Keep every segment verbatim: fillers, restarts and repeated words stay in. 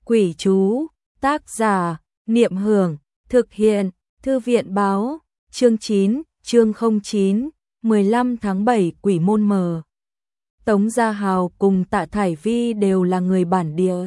Quỷ chú, tác giả, Niệm Hưởng, thực hiện, Thư viện báo, chương chín, chương không chín, mười lăm tháng bảy Quỷ môn mờ. Tống Gia Hào cùng Tạ Thải Vi đều là người bản địa.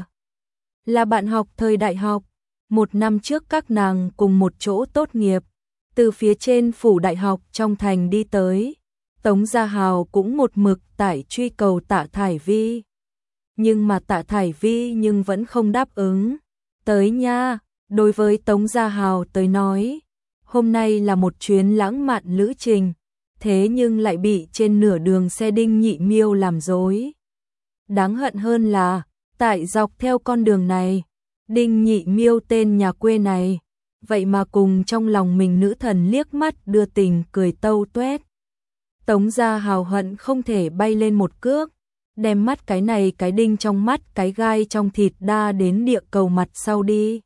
Là bạn học thời đại học, một năm trước các nàng cùng một chỗ tốt nghiệp, từ phía trên phủ đại học trong thành đi tới. Tống Gia Hào cũng một mực tại truy cầu Tạ Thải Vi. Nhưng mà Tạ Thải Vi nhưng vẫn không đáp ứng. Tới nha, đối với Tống Gia Hào tới nói, hôm nay là một chuyến lãng mạn lữ trình, thế nhưng lại bị trên nửa đường xe Đinh Nhị Miêu làm dối. Đáng hận hơn là, tại dọc theo con đường này, Đinh Nhị Miêu tên nhà quê này, vậy mà cùng trong lòng mình nữ thần liếc mắt đưa tình cười tâu tuét. Tống Gia Hào hận không thể bay lên một cước, đem mắt cái này cái đinh trong mắt cái gai trong thịt đa đến địa cầu mặt sau đi.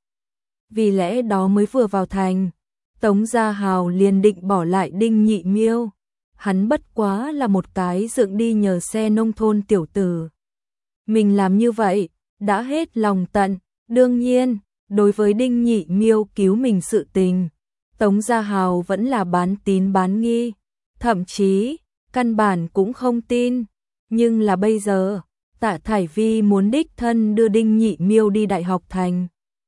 Vì lẽ đó mới vừa vào thành, Tống Gia Hào liền định bỏ lại Đinh Nhị Miêu. Hắn bất quá là một cái dựng đi nhờ xe nông thôn tiểu tử. Mình làm như vậy, đã hết lòng tận, đương nhiên, đối với Đinh Nhị Miêu cứu mình sự tình, Tống Gia Hào vẫn là bán tín bán nghi, thậm chí, căn bản cũng không tin. Nhưng là bây giờ, Tạ Thải Vi muốn đích thân đưa Đinh Nhị Miêu đi Đại học Thành.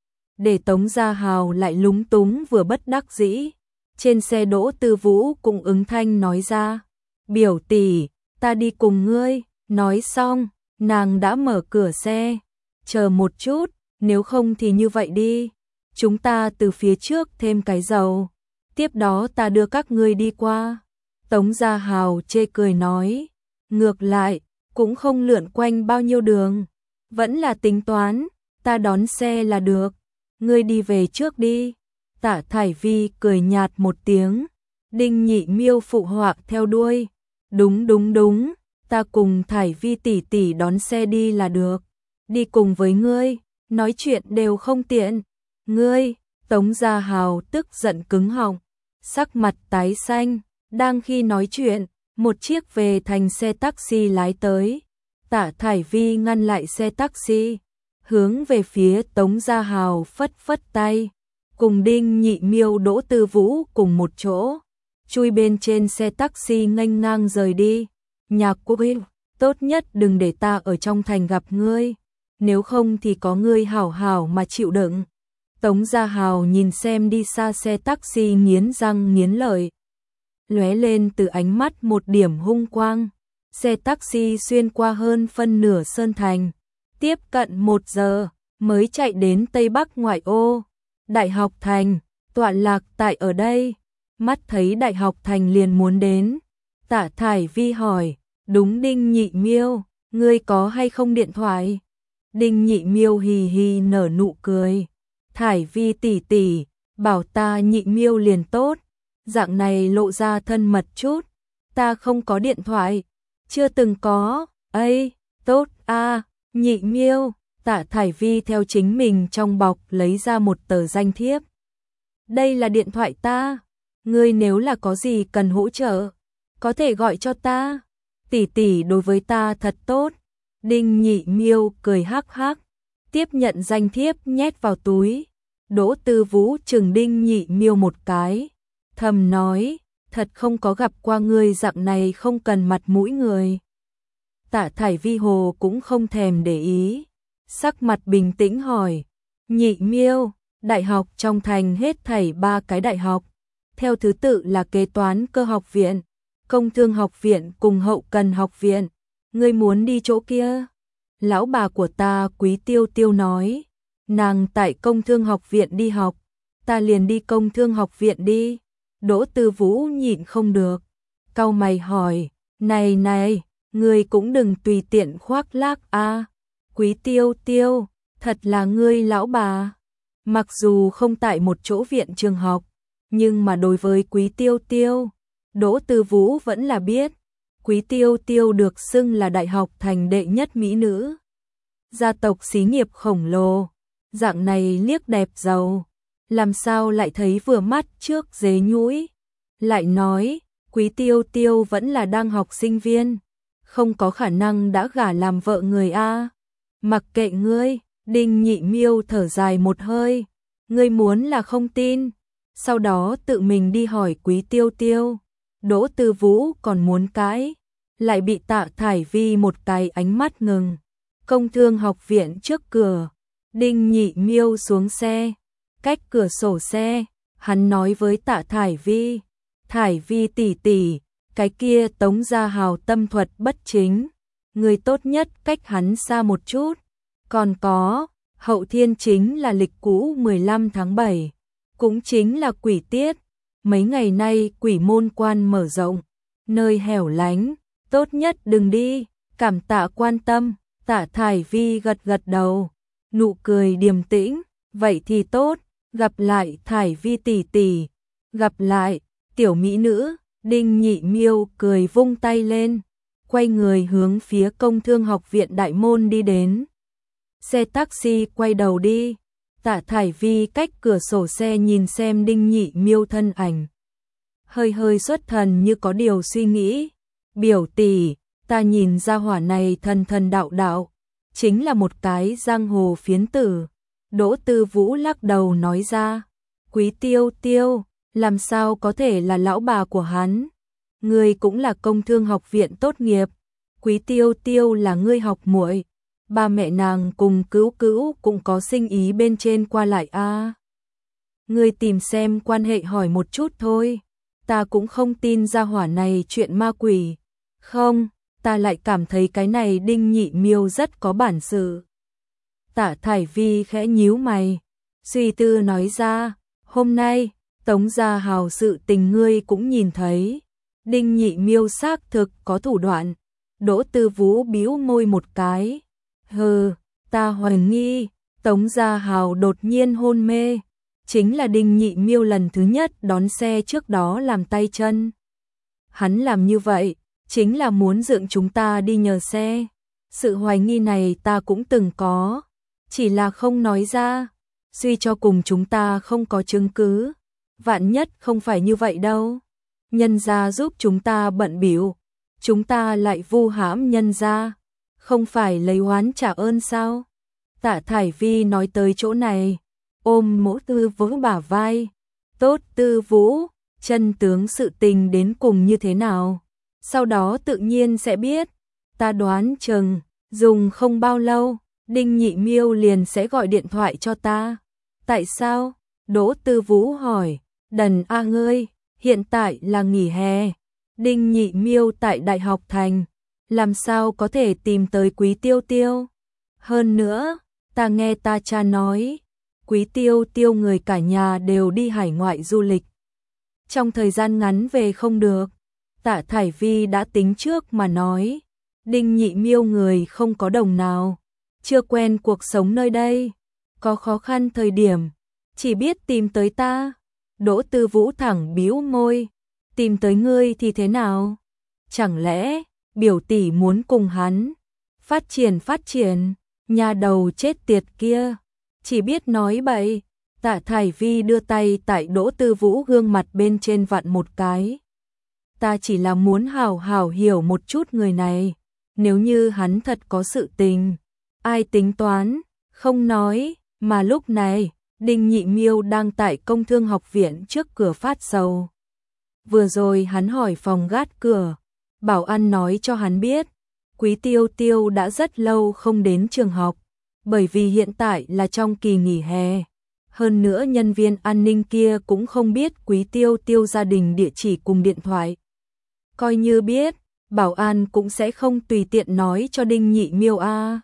Để Tống Gia Hào lại lúng túng vừa bất đắc dĩ. Trên xe Đỗ Tư Vũ cũng ứng thanh nói ra, biểu tỷ, ta đi cùng ngươi. Nói xong, nàng đã mở cửa xe. Chờ một chút, nếu không thì như vậy đi. Chúng ta từ phía trước thêm cái dầu. Tiếp đó ta đưa các ngươi đi qua. Tống Gia Hào chê cười nói. Ngược lại, cũng không lượn quanh bao nhiêu đường. Vẫn là tính toán, ta đón xe là được. Ngươi đi về trước đi. Tạ Thải Vi cười nhạt một tiếng. Đinh Nhị Miêu phụ họa theo đuôi. Đúng đúng đúng, ta cùng Thải Vi tỷ tỷ đón xe đi là được. Đi cùng với ngươi, nói chuyện đều không tiện. Ngươi, Tống Gia Hào tức giận cứng họng, sắc mặt tái xanh. Đang khi nói chuyện, một chiếc về thành xe taxi lái tới. Tạ Thải Vi ngăn lại xe taxi, hướng về phía Tống Gia Hào phất phất tay, cùng Đinh Nhị Miêu Đỗ Tư Vũ cùng một chỗ, chui bên trên xe taxi nghênh ngang rời đi. Nhạc Quốc Hữu, tốt nhất đừng để ta ở trong thành gặp ngươi, nếu không thì có ngươi hảo hảo mà chịu đựng. Tống Gia Hào nhìn xem đi xa xe taxi nghiến răng nghiến lợi. Lóe lên từ ánh mắt một điểm hung quang. Xe taxi xuyên qua hơn phân nửa Sơn Thành, tiếp cận một giờ mới chạy đến Tây Bắc ngoại ô. Đại học Thành, tọa lạc tại ở đây. Mắt thấy Đại học Thành liền muốn đến. Tạ Thải Vi hỏi, đúng Đinh Nhị Miêu, ngươi có hay không điện thoại? Đinh Nhị Miêu hì hì nở nụ cười. Thải Vi tỷ tỷ, bảo ta Nhị Miêu liền tốt. Dạng này lộ ra thân mật chút. Ta không có điện thoại. Chưa từng có. Ây, tốt a, Nhị Miêu. Tạ Thải Vi theo chính mình trong bọc lấy ra một tờ danh thiếp. Đây là điện thoại ta. Ngươi nếu là có gì cần hỗ trợ, có thể gọi cho ta. Tỷ tỷ đối với ta thật tốt. Đinh Nhị Miêu cười hắc hắc, tiếp nhận danh thiếp nhét vào túi. Đỗ Tư Vũ chừng Đinh Nhị Miêu một cái, thầm nói, thật không có gặp qua ngươi dạng này không cần mặt mũi người. Tạ Thải Vi hồ cũng không thèm để ý, sắc mặt bình tĩnh hỏi, Nhị Miêu, đại học trong thành hết thảy ba cái đại học, theo thứ tự là Kế toán Cơ học viện, Công thương học viện cùng Hậu cần học viện, ngươi muốn đi chỗ kia? Lão bà của ta Quý Tiêu Tiêu nói, nàng tại Công thương học viện đi học, ta liền đi Công thương học viện đi. Đỗ Tư Vũ nhịn không được, cau mày hỏi, này này, ngươi cũng đừng tùy tiện khoác lác a. Quý Tiêu Tiêu, thật là ngươi lão bà. Mặc dù không tại một chỗ viện trường học, nhưng mà đối với Quý Tiêu Tiêu, Đỗ Tư Vũ vẫn là biết. Quý Tiêu Tiêu được xưng là Đại học Thành đệ nhất mỹ nữ. Gia tộc xí nghiệp khổng lồ, dạng này liếc đẹp giàu, làm sao lại thấy vừa mắt trước dế nhũi. Lại nói, Quý Tiêu Tiêu vẫn là đang học sinh viên, không có khả năng đã gả làm vợ người a. Mặc kệ ngươi, Đinh Nhị Miêu thở dài một hơi, ngươi muốn là không tin, sau đó tự mình đi hỏi Quý Tiêu Tiêu. Đỗ Tư Vũ còn muốn cãi, lại bị Tạ Thải Vi một cái ánh mắt ngừng. Công Thương học viện trước cửa, Đinh Nhị Miêu xuống xe, cách cửa sổ xe, hắn nói với Tạ Thải Vi, Thải Vi tỷ tỷ, cái kia Tống Gia Hào tâm thuật bất chính, người tốt nhất cách hắn xa một chút. Còn có, hậu thiên chính là lịch cũ mười lăm tháng bảy, cũng chính là quỷ tiết. Mấy ngày nay quỷ môn quan mở rộng, nơi hẻo lánh, tốt nhất đừng đi, cảm tạ quan tâm. Tạ Thải Vi gật gật đầu, nụ cười điềm tĩnh, vậy thì tốt, gặp lại Thải Vi tỷ tỷ, gặp lại, tiểu mỹ nữ. Đinh Nhị Miêu cười vung tay lên, quay người hướng phía Công Thương học viện đại môn đi đến. Xe taxi quay đầu đi, Tạ Thải Vi cách cửa sổ xe nhìn xem Đinh Nhị Miêu thân ảnh. Hơi hơi xuất thần như có điều suy nghĩ, biểu tỷ, ta nhìn ra hỏa này thần thần đạo đạo, chính là một cái giang hồ phiến tử. Đỗ Tư Vũ lắc đầu nói ra, Quý Tiêu Tiêu, làm sao có thể là lão bà của hắn? Ngươi cũng là Công Thương học viện tốt nghiệp, Quý Tiêu Tiêu là ngươi học muội, ba mẹ nàng cùng Cữu Cữu cũng có sinh ý bên trên qua lại a. À. Ngươi tìm xem quan hệ hỏi một chút thôi, ta cũng không tin ra hỏa này chuyện ma quỷ. Không, ta lại cảm thấy cái này Đinh Nhị Miêu rất có bản sự. Tạ Thải Vi khẽ nhíu mày, suy tư nói ra, hôm nay Tống Gia Hào sự tình ngươi cũng nhìn thấy, Đinh Nhị Miêu xác thực có thủ đoạn. Đỗ Tư Vũ bĩu môi một cái, hừ, ta hoài nghi Tống Gia Hào đột nhiên hôn mê, chính là Đinh Nhị Miêu lần thứ nhất đón xe trước đó làm tay chân. Hắn làm như vậy, chính là muốn dựng chúng ta đi nhờ xe. Sự hoài nghi này ta cũng từng có, chỉ là không nói ra, suy cho cùng chúng ta không có chứng cứ. Vạn nhất không phải như vậy đâu, nhân gia giúp chúng ta bận bịu, chúng ta lại vu hãm nhân gia, không phải lấy oán trả ơn sao? Tạ Thải Vi nói tới chỗ này, ôm Mỗ Tư Vũ bả vai, tốt Tư Vũ, chân tướng sự tình đến cùng như thế nào? Sau đó tự nhiên sẽ biết, ta đoán chừng, dùng không bao lâu, Đinh Nhị Miêu liền sẽ gọi điện thoại cho ta. Tại sao? Đỗ Tư Vũ hỏi, đần a ngươi, hiện tại là nghỉ hè, Đinh Nhị Miêu tại Đại học Thành, làm sao có thể tìm tới Quý Tiêu Tiêu? Hơn nữa, ta nghe ta cha nói, Quý Tiêu Tiêu người cả nhà đều đi hải ngoại du lịch. Trong thời gian ngắn về không được. Tạ Thải Vi đã tính trước mà nói, Đinh Nhị Miêu người không có đồng nào, chưa quen cuộc sống nơi đây, có khó khăn thời điểm, chỉ biết tìm tới ta. Đỗ Tư Vũ thẳng bĩu môi, tìm tới ngươi thì thế nào? Chẳng lẽ biểu tỷ muốn cùng hắn phát triển phát triển, nhà đầu chết tiệt kia, chỉ biết nói bậy. Tạ Thải Vi đưa tay tại Đỗ Tư Vũ gương mặt bên trên vặn một cái. Ta chỉ là muốn hào hào hiểu một chút người này, nếu như hắn thật có sự tình, ai tính toán, không nói. Mà lúc này, Đinh Nhị Miêu đang tại Công Thương học viện trước cửa phát sầu. Vừa rồi hắn hỏi phòng gác cửa, bảo an nói cho hắn biết, Quý Tiêu Tiêu đã rất lâu không đến trường học, bởi vì hiện tại là trong kỳ nghỉ hè. Hơn nữa nhân viên an ninh kia cũng không biết Quý Tiêu Tiêu gia đình địa chỉ cùng điện thoại. Coi như biết, bảo an cũng sẽ không tùy tiện nói cho Đinh Nhị Miêu a.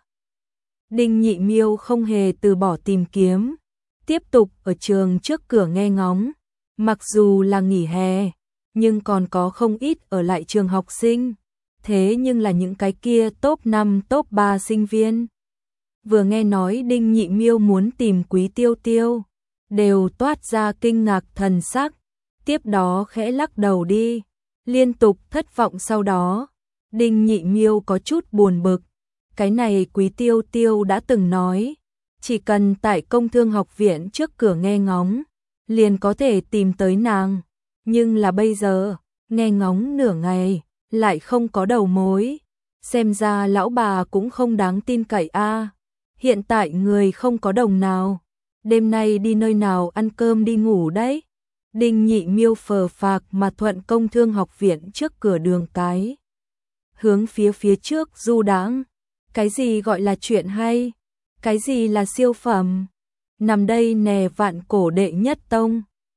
Đinh Nhị Miêu không hề từ bỏ tìm kiếm, tiếp tục ở trường trước cửa nghe ngóng. Mặc dù là nghỉ hè, nhưng còn có không ít ở lại trường học sinh, thế nhưng là những cái kia top năm top ba sinh viên. Vừa nghe nói Đinh Nhị Miêu muốn tìm Quý Tiêu Tiêu, đều toát ra kinh ngạc thần sắc, tiếp đó khẽ lắc đầu đi, liên tục thất vọng. Sau đó, Đinh Nhị Miêu có chút buồn bực, cái này Quý Tiêu Tiêu đã từng nói, chỉ cần tại Công Thương học viện trước cửa nghe ngóng, liền có thể tìm tới nàng, nhưng là bây giờ, nghe ngóng nửa ngày, lại không có đầu mối, xem ra lão bà cũng không đáng tin cậy a. hiện tại người không có đồng nào, đêm nay đi nơi nào ăn cơm đi ngủ đấy. Đinh Nhị Miêu phờ phạc mà thuận Công Thương học viện trước cửa đường cái. Hướng phía phía trước du đãng. Cái gì gọi là chuyện hay? Cái gì là siêu phẩm? Nằm đây nè vạn cổ đệ nhất tông.